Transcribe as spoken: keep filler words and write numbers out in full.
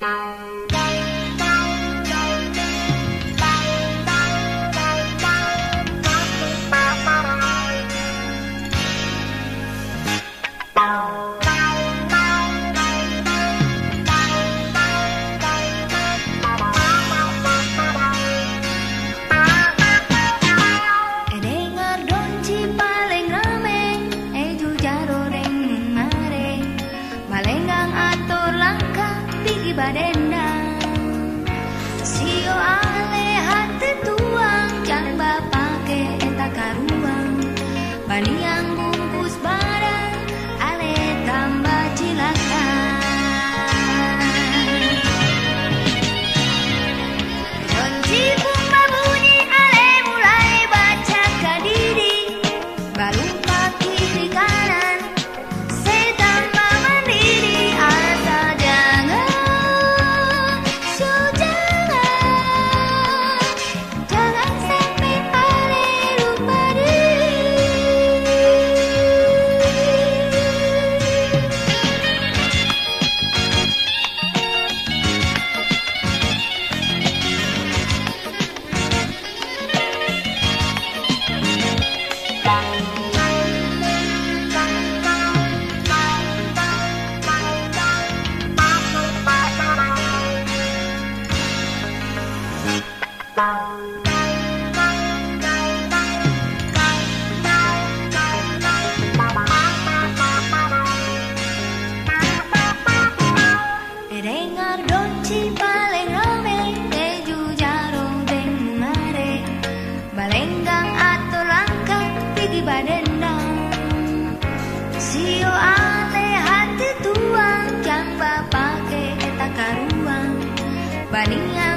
Badendang sio ale hati tuang jangan bapake eta karuang bani yang bungkus badan ale tambah cilaka kunci bunga bunyi ale mulai baca kadiri balupa kiri kanan setan mandiri asal jangan dengar donci paling rame keju jarong deng mare balenggang atau langkah pergi badendang sio ale hati tuang jang bapake eta karuang baninya